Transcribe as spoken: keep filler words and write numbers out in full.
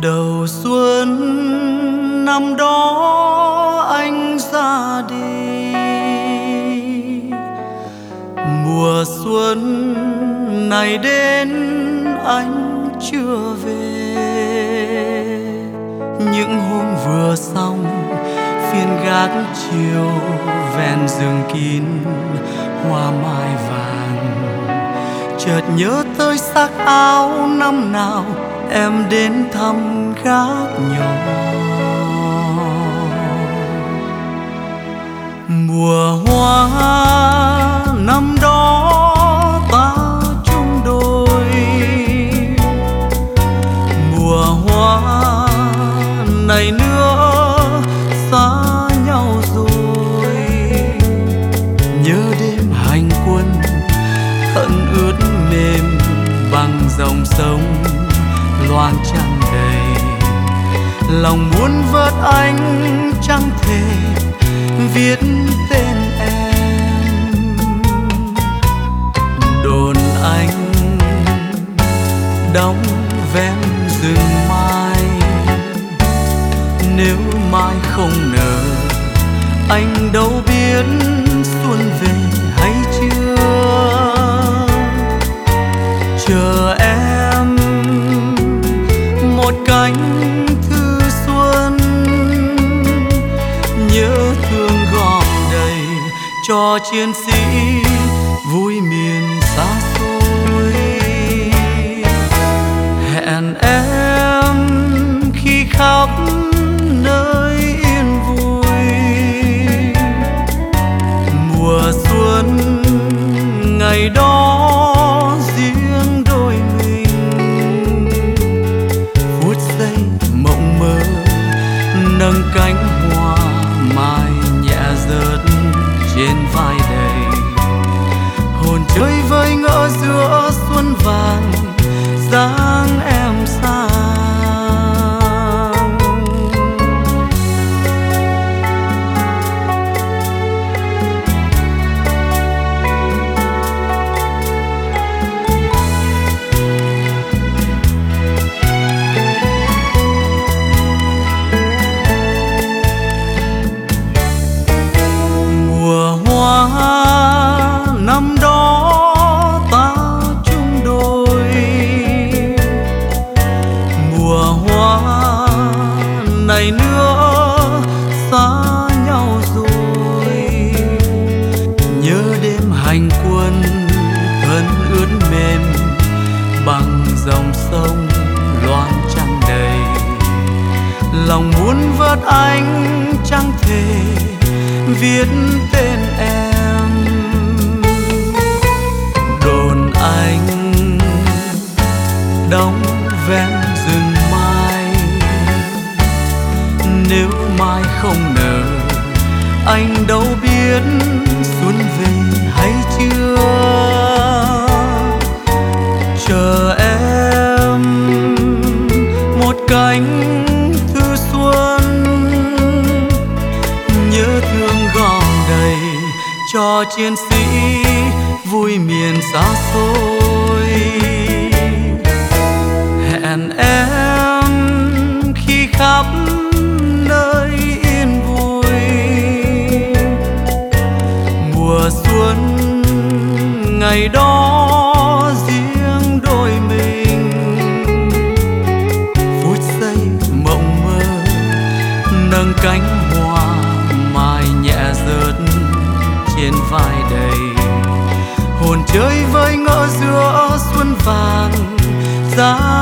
Đầu xuân năm đó anh ra đi, mùa xuân này đến anh chưa về. Những hôm vừa xong phiên gác chiều ven rừng kín hoa mai vàng, chợt nhớ tới xác áo năm nào em đến thăm gác nhỏ. Mùa hoa năm đó ta chung đôi, mùa hoa này nữa xa nhau rồi. Nhớ đêm hành quân khẩn ướt mềm bằng dòng sông loan tràn đầy, lòng muốn vớt anh chẳng thể viết tên em. Đồn anh đóng ven rừng mai, nếu mai không nở anh đâu biết xuân về hay chưa. Chờ em một cánh thư xuân, nhớ thương gom đầy cho chiến sĩ vui miền xa xôi. Hẹn em khi khắp nơi yên vui, mùa xuân ngày đó riêng đôi mình. Phút giây mộng mơ nâng cánh hoa mai nhẹ rớt trên vai đầy, hồn chơi vơi ngỡ giữa xuân vàng dáng em sang. Năm đó ta chung đôi, mùa hoa này nữa xa nhau rồi. Nhớ đêm hành quân thân ướt mềm bằng dòng sông loan tràn đầy, lòng muốn vớt anh chẳng thể viết tên em. Đồn anh đóng ven rừng mai, nếu mai không nở anh đâu biết xuân về hay chưa. Chờ em một cánh thư xuân, nhớ thương gom đầy cho chiến sĩ vui miền xa xôi. Hẹn em khi khắp nơi yên vui, mùa xuân ngày đó riêng đôi mình. Phút giây mộng mơ nâng cánh hoa mai nhẹ rớt trên vai đầy, hồn chơi với ngỡ giữa xuân vàng giá